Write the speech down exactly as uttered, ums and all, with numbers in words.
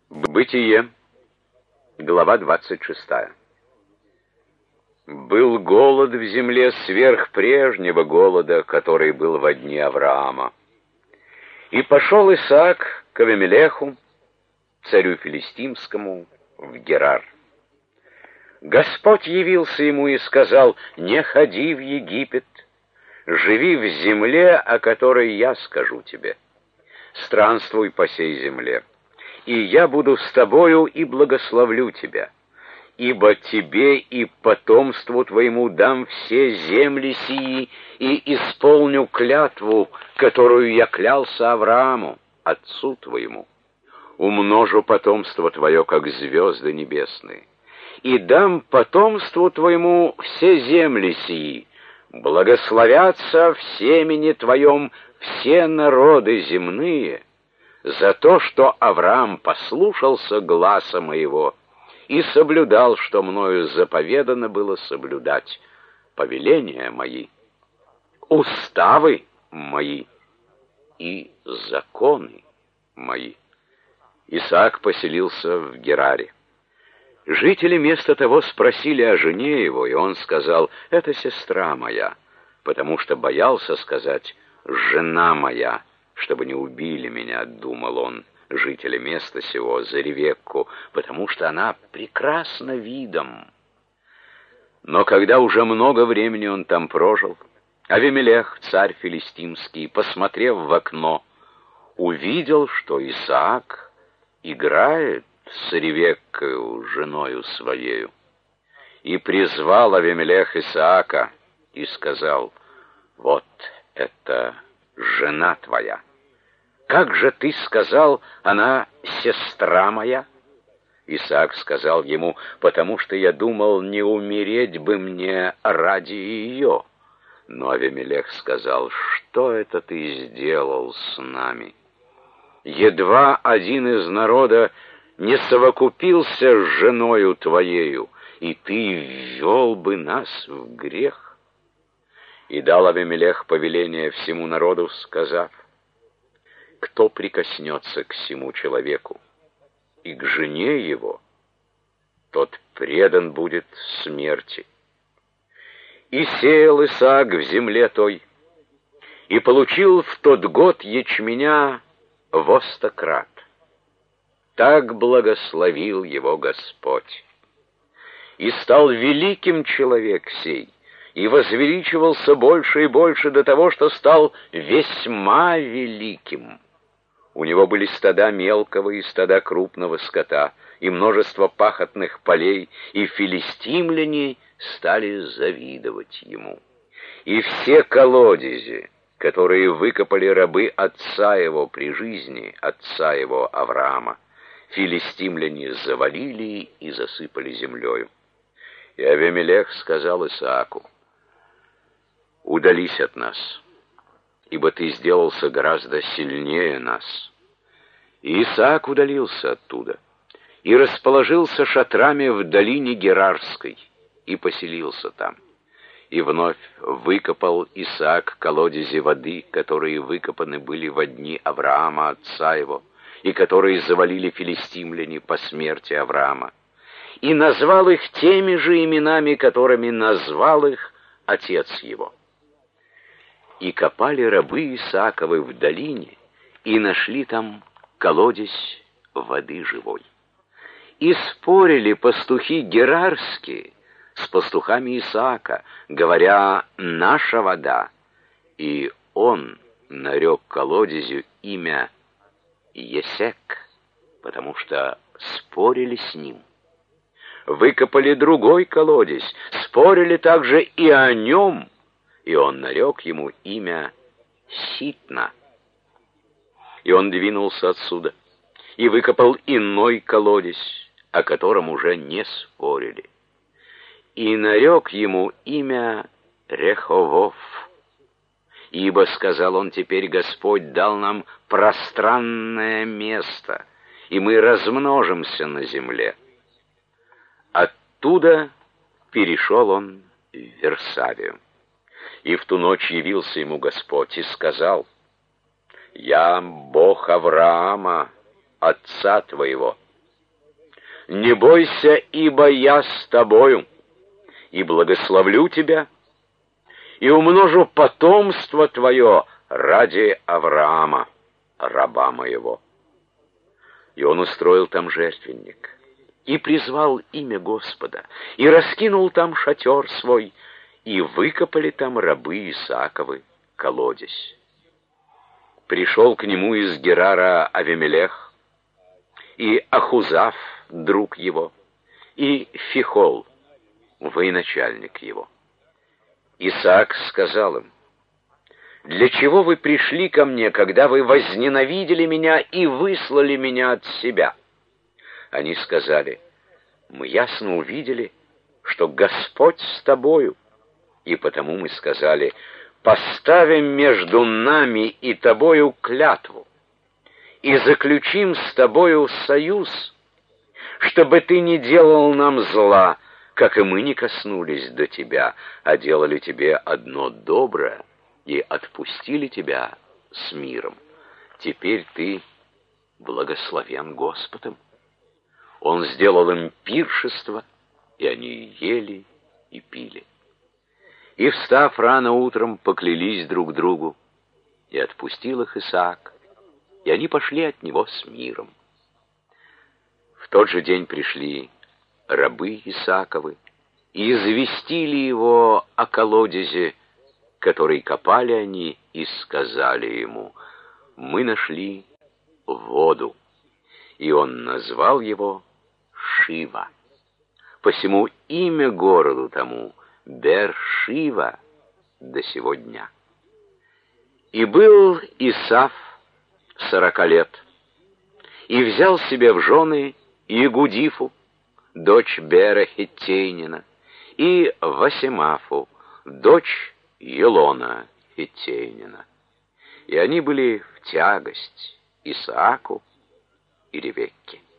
Бытие, глава двадцать шестая. Был голод в земле сверх прежнего голода, который был во дни Авраама. И пошел Исаак к Авимелеху, царю филистимскому, в Герар. Господь явился ему и сказал: «Не ходи в Египет, живи в земле, о которой я скажу тебе. Странствуй по сей земле, и я буду с тобою и благословлю тебя. Ибо тебе и потомству твоему дам все земли сии, и исполню клятву, которую я клялся Аврааму, отцу твоему. Умножу потомство твое, как звезды небесные, и дам потомству твоему все земли сии. Благословятся в семени твоем все народы земные, за то, что Авраам послушался гласа моего и соблюдал, что мною заповедано было соблюдать, повеления мои, уставы мои и законы мои». Исаак поселился в Гераре. Жители места того спросили о жене его, и он сказал: «Это сестра моя», потому что боялся сказать «жена моя», чтобы не убили меня, думал он, жители места сего, за Ревекку, потому что она прекрасна видом. Но когда уже много времени он там прожил, Авимелех, царь филистимский, посмотрев в окно, увидел, что Исаак играет с Ревеккою, женою своею. И призвал Авимелех Исаака и сказал: «Вот это жена твоя. Как же ты сказал, она сестра моя?» Исаак сказал ему: «Потому что я думал, не умереть бы мне ради ее». Но Авимелех сказал: «Что это ты сделал с нами? Едва один из народа не совокупился с женою твоею, и ты ввел бы нас в грех». И дал Авимелех повеление всему народу, сказав: «Кто прикоснется к сему человеку и к жене его, тот предан будет смерти». И сеял Исаак в земле той, и получил в тот год ячменя во сто крат. Так благословил его Господь. И стал великим человек сей, и возвеличивался больше и больше до того, что стал весьма великим. У него были стада мелкого и стада крупного скота, и множество пахотных полей, и филистимляне стали завидовать ему. И все колодези, которые выкопали рабы отца его при жизни, отца его Авраама, филистимляне завалили и засыпали землею. И Авимелех сказал Исааку: «Удались от нас, ибо ты сделался гораздо сильнее нас». И Исаак удалился оттуда и расположился шатрами в долине Герарской и поселился там. И вновь выкопал Исаак колодези воды, которые выкопаны были во дни Авраама, отца его, и которые завалили филистимляне по смерти Авраама, и назвал их теми же именами, которыми назвал их отец его. И копали рабы Исааковы в долине, и нашли там колодезь воды живой. И спорили пастухи герарские с пастухами Исаака, говоря: «Наша вода». И он нарек колодезю имя Есек, потому что спорили с ним. Выкопали другой колодезь, спорили также и о нем, и он нарек ему имя Ситна. И он двинулся отсюда и выкопал иной колодезь, о котором уже не спорили, и нарек ему имя Реховов. Ибо, сказал он, теперь Господь дал нам пространное место, и мы размножимся на земле. Оттуда перешел он в Версавию. И в ту ночь явился ему Господь и сказал: «Я Бог Авраама, отца твоего, не бойся, ибо я с тобою, и благословлю тебя, и умножу потомство твое ради Авраама, раба моего». И он устроил там жертвенник, и призвал имя Господа, и раскинул там шатер свой, и выкопали там рабы Исааковы колодезь. Пришел к нему из Герара Авимелех, и Ахузав, друг его, и Фихол, военачальник его. Исаак сказал им: «Для чего вы пришли ко мне, когда вы возненавидели меня и выслали меня от себя?» Они сказали: «Мы ясно увидели, что Господь с тобою, и потому мы сказали: поставим между нами и тобою клятву, и заключим с тобою союз, чтобы ты не делал нам зла, как и мы не коснулись до тебя, а делали тебе одно доброе и отпустили тебя с миром. Теперь ты благословен Господом». Он сделал им пиршество, и они ели и пили. И, встав рано утром, поклялись друг другу, и отпустил их Исаак, и они пошли от него с миром. В тот же день пришли рабы Исааковы и известили его о колодезе, который копали они, и сказали ему: «Мы нашли воду». И он назвал его Шива. Посему имя городу тому Бер-Шива до сего дня. И был Исав сорока лет, и взял себе в жены Егудифу, дочь Бера Хиттейнина, и Васемафу, дочь Елона Хиттейнина. И они были в тягость Исааку и Ревекке.